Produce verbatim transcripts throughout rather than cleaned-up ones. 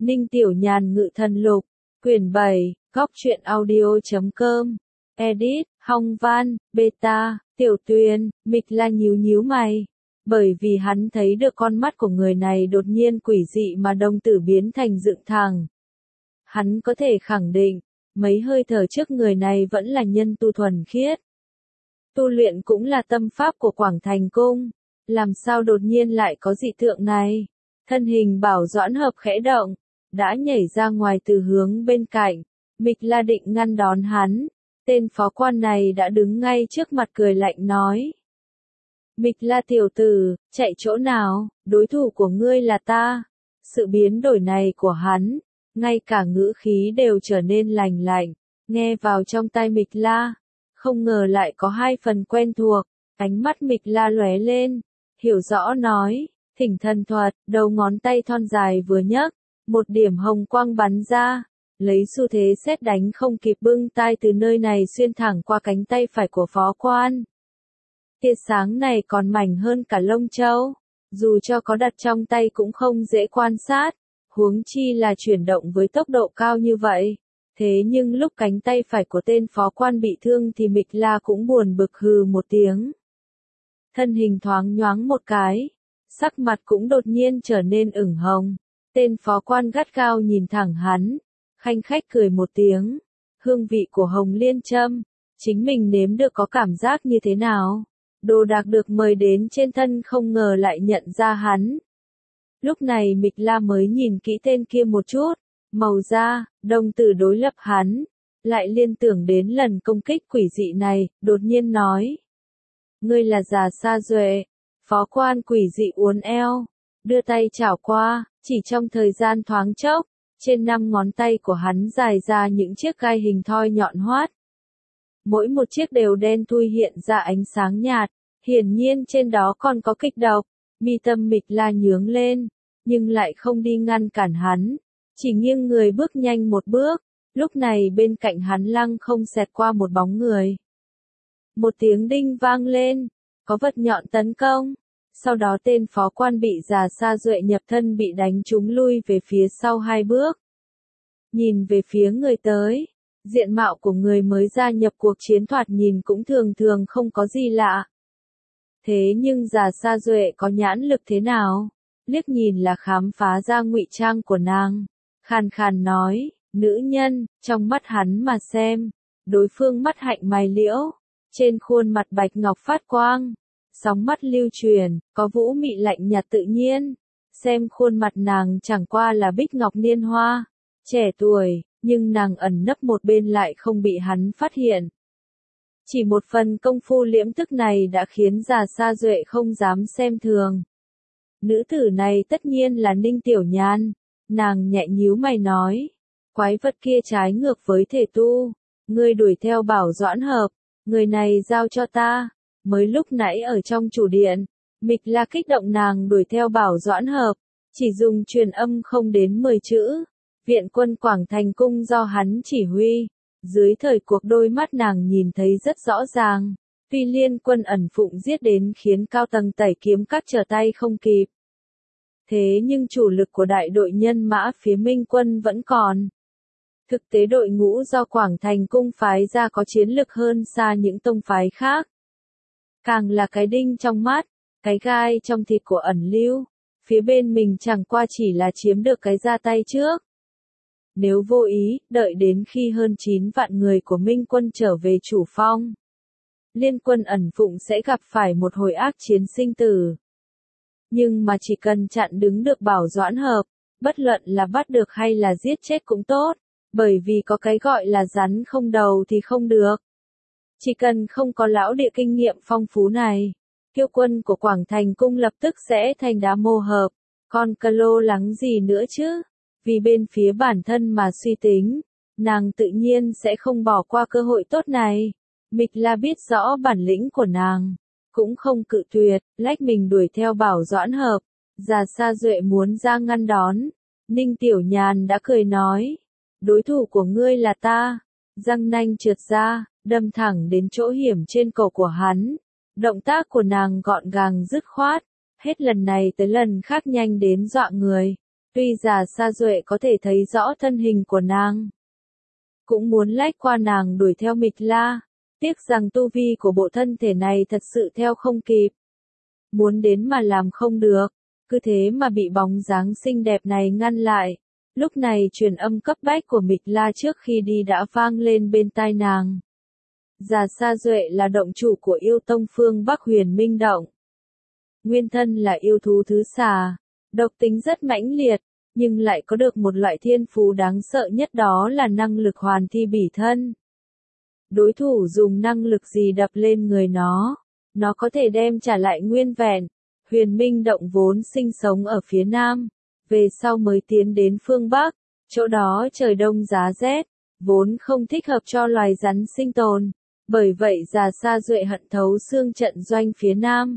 Ninh Tiểu Nhàn Ngự Thần Lục, quyển bảy, góc truyện audio.com, edit, Hong Văn, beta, Tiểu Tuyền, Mịch La nhíu nhíu mày. Bởi vì hắn thấy được con mắt của người này đột nhiên quỷ dị mà đồng tử biến thành dựng thẳng. Hắn có thể khẳng định, mấy hơi thở trước người này vẫn là nhân tu thuần khiết. Tu luyện cũng là tâm pháp của Quảng Thành Cung, làm sao đột nhiên lại có dị tượng này? Thân hình Bảo Doãn Hợp khẽ động, đã nhảy ra ngoài từ hướng bên cạnh, Mịch La định ngăn đón hắn, tên phó quan này đã đứng ngay trước mặt cười lạnh nói. Mịch La tiểu tử, chạy chỗ nào, đối thủ của ngươi là ta. Sự biến đổi này của hắn, ngay cả ngữ khí đều trở nên lành lạnh, nghe vào trong tai Mịch La, không ngờ lại có hai phần quen thuộc, ánh mắt Mịch La lóe lên, hiểu rõ nói, thỉnh thần thuật, đầu ngón tay thon dài vừa nhấc, một điểm hồng quang bắn ra, lấy xu thế sét đánh không kịp bưng tai từ nơi này xuyên thẳng qua cánh tay phải của phó quan. Tia sáng này còn mảnh hơn cả lông châu, dù cho có đặt trong tay cũng không dễ quan sát, huống chi là chuyển động với tốc độ cao như vậy. Thế nhưng lúc cánh tay phải của tên phó quan bị thương thì Mịch La cũng buồn bực hừ một tiếng. Thân hình thoáng nhoáng một cái, sắc mặt cũng đột nhiên trở nên ửng hồng. Tên phó quan gắt gao nhìn thẳng hắn, khanh khách cười một tiếng. Hương vị của hồng liên châm, chính mình nếm được có cảm giác như thế nào? Đồ đạc được mời đến trên thân không ngờ lại nhận ra hắn. Lúc này Mịch La mới nhìn kỹ tên kia một chút, màu da, đồng tử đối lập hắn, lại liên tưởng đến lần công kích quỷ dị này, đột nhiên nói. Ngươi là Già Sa Duệ. Phó quan quỷ dị uốn eo, đưa tay chảo qua, chỉ trong thời gian thoáng chốc, trên năm ngón tay của hắn dài ra những chiếc gai hình thoi nhọn hoắt. Mỗi một chiếc đều đen thui hiện ra ánh sáng nhạt, hiển nhiên trên đó còn có kịch độc. Mi tâm Mịch La nhướng lên, nhưng lại không đi ngăn cản hắn, chỉ nghiêng người bước nhanh một bước. Lúc này bên cạnh hắn lăng không xẹt qua một bóng người. Một tiếng đinh vang lên, có vật nhọn tấn công. Sau đó tên phó quan bị Già Sa Duệ nhập thân bị đánh trúng lui về phía sau hai bước. Nhìn về phía người tới, diện mạo của người mới gia nhập cuộc chiến thoạt nhìn cũng thường thường không có gì lạ. Thế nhưng Già Sa Duệ có nhãn lực thế nào? Liếc nhìn là khám phá ra ngụy trang của nàng. Khàn khàn nói, nữ nhân, trong mắt hắn mà xem, đối phương mắt hạnh mày liễu, trên khuôn mặt bạch ngọc phát quang. Sóng mắt lưu truyền, có vũ mị lạnh nhạt tự nhiên. Xem khuôn mặt nàng chẳng qua là bích ngọc niên hoa. Trẻ tuổi, nhưng nàng ẩn nấp một bên lại không bị hắn phát hiện. Chỉ một phần công phu liễm tức này đã khiến Già Sa Duệ không dám xem thường. Nữ tử này tất nhiên là Ninh Tiểu Nhàn. Nàng nhẹ nhíu mày nói. Quái vật kia trái ngược với thể tu. Ngươi đuổi theo Bảo Doãn Hợp. Người này giao cho ta. Mới lúc nãy ở trong chủ điện, Mịch La kích động nàng đuổi theo Bảo Doãn Hợp, chỉ dùng truyền âm không đến mười chữ. Viện quân Quảng Thành Cung do hắn chỉ huy, dưới thời cuộc đôi mắt nàng nhìn thấy rất rõ ràng, tuy liên quân ẩn phụng giết đến khiến cao tầng tẩy kiếm các trở tay không kịp. Thế nhưng chủ lực của đại đội nhân mã phía Minh quân vẫn còn. Thực tế đội ngũ do Quảng Thành Cung phái ra có chiến lực hơn xa những tông phái khác. Càng là cái đinh trong mắt, cái gai trong thịt của ẩn lưu, phía bên mình chẳng qua chỉ là chiếm được cái ra tay trước. Nếu vô ý, đợi đến khi hơn chín vạn người của Minh quân trở về chủ phong, liên quân ẩn phụng sẽ gặp phải một hồi ác chiến sinh tử. Nhưng mà chỉ cần chặn đứng được Bảo Doãn Hợp, bất luận là bắt được hay là giết chết cũng tốt, bởi vì có cái gọi là rắn không đầu thì không được. Chỉ cần không có lão địa kinh nghiệm phong phú này, kiêu quân của Quảng Thành Cung lập tức sẽ thành đá mô hợp, còn cà lô lắng gì nữa chứ? Vì bên phía bản thân mà suy tính, nàng tự nhiên sẽ không bỏ qua cơ hội tốt này. Mịch La biết rõ bản lĩnh của nàng, cũng không cự tuyệt, lách mình đuổi theo Bảo Doãn Hợp. Già Sa Duệ muốn ra ngăn đón, Ninh Tiểu Nhàn đã cười nói, đối thủ của ngươi là ta. Răng nanh trượt ra, đâm thẳng đến chỗ hiểm trên cổ của hắn. Động tác của nàng gọn gàng dứt khoát, hết lần này tới lần khác nhanh đến dọa người. Tuy Già Sa Duệ có thể thấy rõ thân hình của nàng, cũng muốn lách qua nàng đuổi theo Mịch La, tiếc rằng tu vi của bộ thân thể này thật sự theo không kịp. Muốn đến mà làm không được, cứ thế mà bị bóng dáng xinh đẹp này ngăn lại. Lúc này truyền âm cấp bách của Mịch La trước khi đi đã vang lên bên tai nàng. Già Sa Duệ là động chủ của yêu tông phương Bắc Huyền Minh Động. Nguyên thân là yêu thú thứ xà, độc tính rất mãnh liệt, nhưng lại có được một loại thiên phú đáng sợ nhất, đó là năng lực hoàn thi bỉ thân. Đối thủ dùng năng lực gì đập lên người nó, nó có thể đem trả lại nguyên vẹn. Huyền Minh Động vốn sinh sống ở phía Nam, về sau mới tiến đến phương Bắc, chỗ đó trời đông giá rét, vốn không thích hợp cho loài rắn sinh tồn. Bởi vậy Già Sa Duệ hận thấu xương trận doanh phía Nam.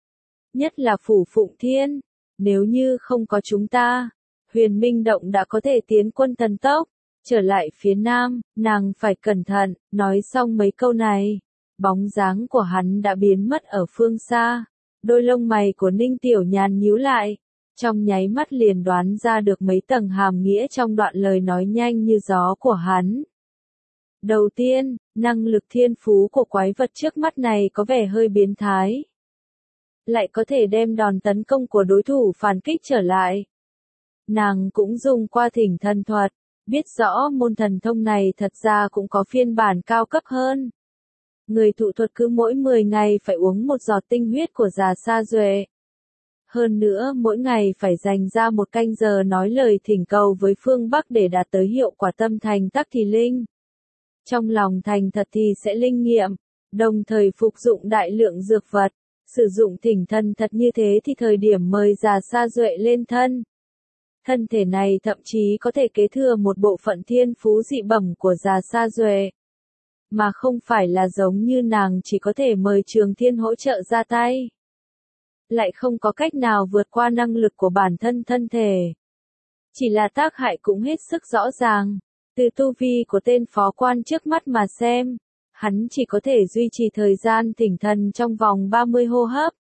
Nhất là Phủ Phụng Thiên, nếu như không có chúng ta, Huyền Minh Động đã có thể tiến quân thần tốc, trở lại phía Nam, nàng phải cẩn thận. Nói xong mấy câu này, bóng dáng của hắn đã biến mất ở phương xa. Đôi lông mày của Ninh Tiểu Nhàn nhíu lại, trong nháy mắt liền đoán ra được mấy tầng hàm nghĩa trong đoạn lời nói nhanh như gió của hắn. Đầu tiên, năng lực thiên phú của quái vật trước mắt này có vẻ hơi biến thái. Lại có thể đem đòn tấn công của đối thủ phản kích trở lại. Nàng cũng dùng qua thỉnh thần thuật, biết rõ môn thần thông này thật ra cũng có phiên bản cao cấp hơn. Người thụ thuật cứ mỗi mười ngày phải uống một giọt tinh huyết của Già Sa Duệ. Hơn nữa mỗi ngày phải dành ra một canh giờ nói lời thỉnh cầu với phương Bắc để đạt tới hiệu quả tâm thành tắc thì linh. Trong lòng thành thật thì sẽ linh nghiệm, đồng thời phục dụng đại lượng dược vật, sử dụng thỉnh thần thật như thế thì thời điểm mời Già Sa Duệ lên thân. Thân thể này thậm chí có thể kế thừa một bộ phận thiên phú dị bẩm của Già Sa Duệ. Mà không phải là giống như nàng chỉ có thể mời Trường Thiên hỗ trợ ra tay. Lại không có cách nào vượt qua năng lực của bản thân thân thể. Chỉ là tác hại cũng hết sức rõ ràng. Từ tu vi của tên phó quan trước mắt mà xem, hắn chỉ có thể duy trì thời gian thỉnh thần trong vòng ba mươi hô hấp.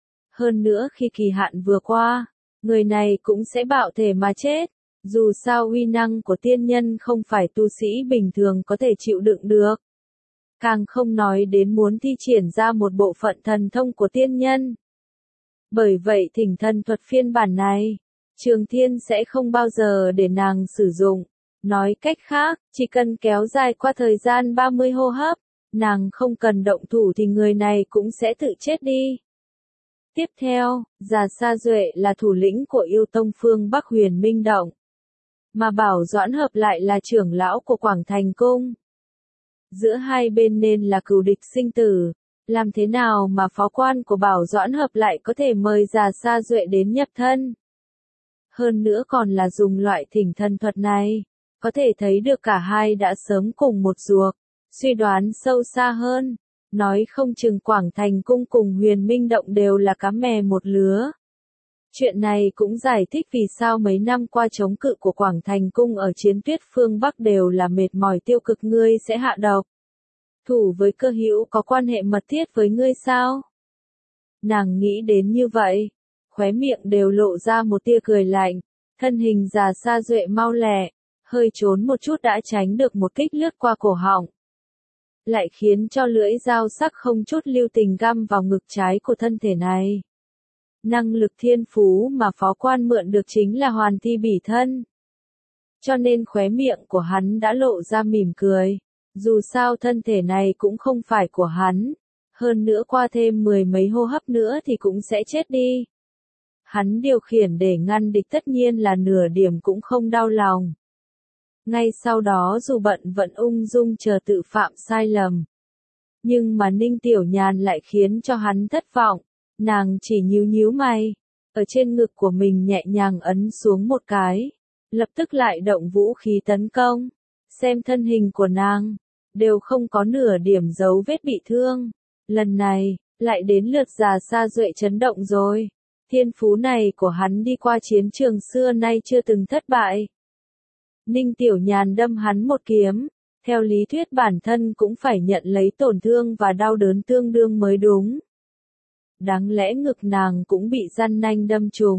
Hơn nữa khi kỳ hạn vừa qua, người này cũng sẽ bạo thể mà chết. Dù sao uy năng của tiên nhân không phải tu sĩ bình thường có thể chịu đựng được. Càng không nói đến muốn thi triển ra một bộ phận thần thông của tiên nhân. Bởi vậy thỉnh thần thuật phiên bản này, Trường Thiên sẽ không bao giờ để nàng sử dụng. Nói cách khác, chỉ cần kéo dài qua thời gian ba mươi hô hấp, nàng không cần động thủ thì người này cũng sẽ tự chết đi. Tiếp theo, Già Sa Duệ là thủ lĩnh của yêu tông phương Bắc Huyền Minh Động. Mà Bảo Doãn Hợp lại là trưởng lão của Quảng Thành Cung. Giữa hai bên nên là cừu địch sinh tử. Làm thế nào mà phó quan của Bảo Doãn Hợp lại có thể mời Già Sa Duệ đến nhập thân? Hơn nữa còn là dùng loại thỉnh thần thuật này. Có thể thấy được cả hai đã sớm cùng một ruột. Suy đoán sâu xa hơn. Nói không chừng Quảng Thành Cung cùng Huyền Minh Động đều là cá mè một lứa. Chuyện này cũng giải thích vì sao mấy năm qua chống cự của Quảng Thành Cung ở chiến tuyết phương Bắc đều là mệt mỏi tiêu cực. Ngươi sẽ hạ độc. Thủ với Cơ Hữu có quan hệ mật thiết với ngươi sao? Nàng nghĩ đến như vậy, khóe miệng đều lộ ra một tia cười lạnh, thân hình Già Sa Duệ mau lẹ, hơi trốn một chút đã tránh được một kích lướt qua cổ họng. Lại khiến cho lưỡi dao sắc không chút lưu tình găm vào ngực trái của thân thể này. Năng lực thiên phú mà phó quan mượn được chính là hoàn thi bỉ thân. Cho nên khóe miệng của hắn đã lộ ra mỉm cười. Dù sao thân thể này cũng không phải của hắn. Hơn nữa qua thêm mười mấy hô hấp nữa thì cũng sẽ chết đi. Hắn điều khiển để ngăn địch tất nhiên là nửa điểm cũng không đau lòng. Ngay sau đó dù bận vận ung dung chờ tự phạm sai lầm. Nhưng mà Ninh Tiểu Nhàn lại khiến cho hắn thất vọng. Nàng chỉ nhíu nhíu mày. Ở trên ngực của mình nhẹ nhàng ấn xuống một cái. Lập tức lại động vũ khí tấn công. Xem thân hình của nàng. Đều không có nửa điểm dấu vết bị thương. Lần này, lại đến lượt Già Sa Duệ chấn động rồi. Thiên phú này của hắn đi qua chiến trường xưa nay chưa từng thất bại. Ninh Tiểu Nhàn đâm hắn một kiếm. Theo lý thuyết bản thân cũng phải nhận lấy tổn thương và đau đớn tương đương mới đúng. Đáng lẽ ngực nàng cũng bị răn nanh đâm trúng.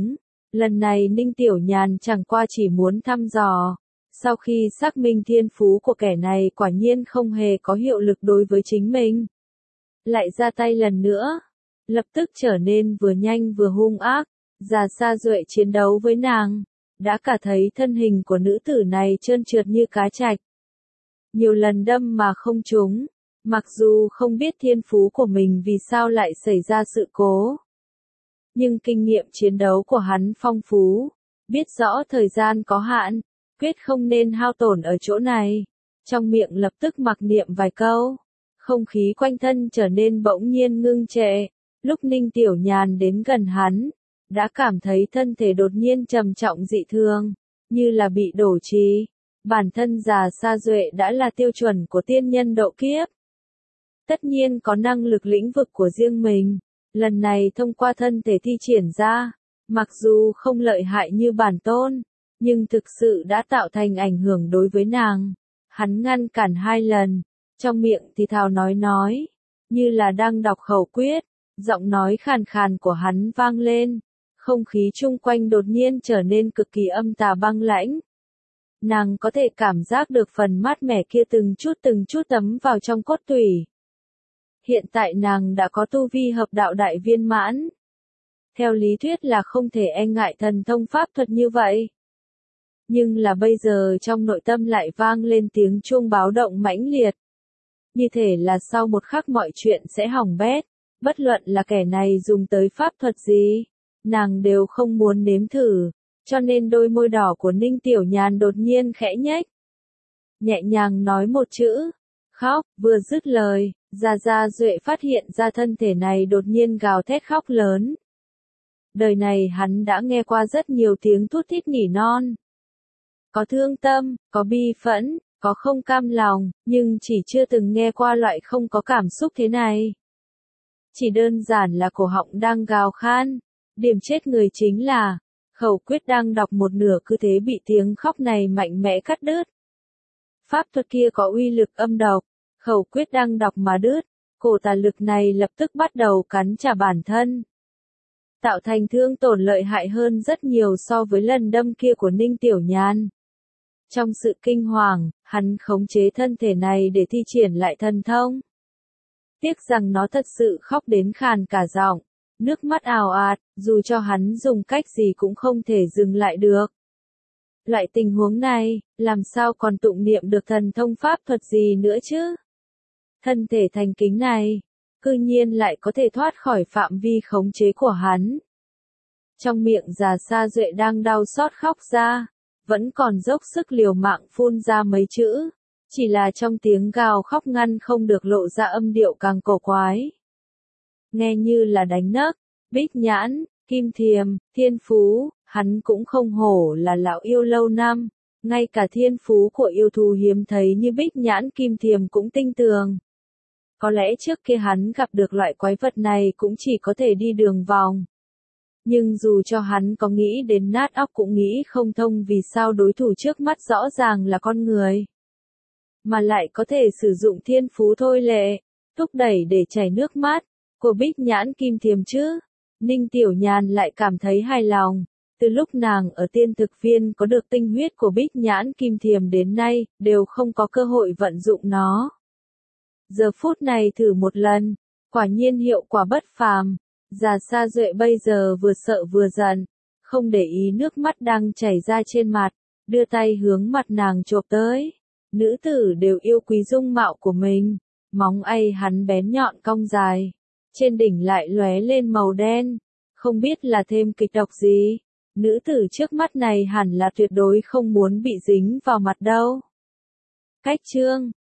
Lần này Ninh Tiểu Nhàn chẳng qua chỉ muốn thăm dò. Sau khi xác minh thiên phú của kẻ này quả nhiên không hề có hiệu lực đối với chính mình. Lại ra tay lần nữa. Lập tức trở nên vừa nhanh vừa hung ác. Già Sa Duệ chiến đấu với nàng. Đã cả thấy thân hình của nữ tử này trơn trượt như cá trạch. Nhiều lần đâm mà không trúng. Mặc dù không biết thiên phú của mình vì sao lại xảy ra sự cố. Nhưng kinh nghiệm chiến đấu của hắn phong phú. Biết rõ thời gian có hạn. Quyết không nên hao tổn ở chỗ này. Trong miệng lập tức mặc niệm vài câu. Không khí quanh thân trở nên bỗng nhiên ngưng trệ. Lúc Ninh Tiểu Nhàn đến gần hắn. Đã cảm thấy thân thể đột nhiên trầm trọng dị thường. Như là bị đổ trì. Bản thân Già Sa Duệ đã là tiêu chuẩn của tiên nhân độ kiếp. Tất nhiên có năng lực lĩnh vực của riêng mình. Lần này thông qua thân thể thi triển ra. Mặc dù không lợi hại như bản tôn. Nhưng thực sự đã tạo thành ảnh hưởng đối với nàng. Hắn ngăn cản hai lần. Trong miệng thì thào nói nói. Như là đang đọc khẩu quyết. Giọng nói khàn khàn của hắn vang lên. Không khí chung quanh đột nhiên trở nên cực kỳ âm tà băng lãnh. Nàng có thể cảm giác được phần mát mẻ kia từng chút từng chút tấm vào trong cốt tủy. Hiện tại nàng đã có tu vi hợp đạo đại viên mãn. Theo lý thuyết là không thể e ngại thần thông pháp thuật như vậy. Nhưng là bây giờ trong nội tâm lại vang lên tiếng chuông báo động mãnh liệt. Như thể là sau một khắc mọi chuyện sẽ hỏng bét. Bất luận là kẻ này dùng tới pháp thuật gì. Nàng đều không muốn nếm thử. Cho nên đôi môi đỏ của Ninh Tiểu Nhàn đột nhiên khẽ nhếch. Nhẹ nhàng nói một chữ. Khóc, vừa dứt lời. Già Sa Duệ phát hiện ra thân thể này đột nhiên gào thét khóc lớn. Đời này hắn đã nghe qua rất nhiều tiếng thút thít nỉ non. Có thương tâm, có bi phẫn, có không cam lòng, nhưng chỉ chưa từng nghe qua loại không có cảm xúc thế này. Chỉ đơn giản là cổ họng đang gào khan. Điểm chết người chính là, khẩu quyết đang đọc một nửa cứ thế bị tiếng khóc này mạnh mẽ cắt đứt. Pháp thuật kia có uy lực âm độc, khẩu quyết đang đọc mà đứt, cổ tà lực này lập tức bắt đầu cắn trả bản thân. Tạo thành thương tổn lợi hại hơn rất nhiều so với lần đâm kia của Ninh Tiểu Nhàn. Trong sự kinh hoàng, hắn khống chế thân thể này để thi triển lại thần thông. Tiếc rằng nó thật sự khóc đến khàn cả giọng, nước mắt ào ạt, dù cho hắn dùng cách gì cũng không thể dừng lại được. Loại tình huống này, làm sao còn tụng niệm được thần thông pháp thuật gì nữa chứ? Thân thể thành kính này, cư nhiên lại có thể thoát khỏi phạm vi khống chế của hắn. Trong miệng Già Sa Duệ đang đau xót khóc ra, vẫn còn dốc sức liều mạng phun ra mấy chữ, chỉ là trong tiếng gào khóc ngăn không được lộ ra âm điệu càng cổ quái. Nghe như là đánh nấc, bích nhãn, kim thiềm, thiên phú, hắn cũng không hổ là lão yêu lâu năm, ngay cả thiên phú của yêu thú hiếm thấy như bích nhãn kim thiềm cũng tinh tường. Có lẽ trước kia hắn gặp được loại quái vật này cũng chỉ có thể đi đường vòng. Nhưng dù cho hắn có nghĩ đến nát óc cũng nghĩ không thông vì sao đối thủ trước mắt rõ ràng là con người. Mà lại có thể sử dụng thiên phú thôi lệ, thúc đẩy để chảy nước mắt, của bích nhãn kim thiềm chứ. Ninh Tiểu Nhàn lại cảm thấy hài lòng, từ lúc nàng ở tiên thực viên có được tinh huyết của bích nhãn kim thiềm đến nay, đều không có cơ hội vận dụng nó. Giờ phút này thử một lần, quả nhiên hiệu quả bất phàm. Già Sa Duệ bây giờ vừa sợ vừa giận, không để ý nước mắt đang chảy ra trên mặt, đưa tay hướng mặt nàng chộp tới. Nữ tử đều yêu quý dung mạo của mình, móng tay hắn bén nhọn cong dài, trên đỉnh lại lóe lên màu đen, không biết là thêm kịch độc gì. Nữ tử trước mắt này hẳn là tuyệt đối không muốn bị dính vào mặt đâu. Cách chương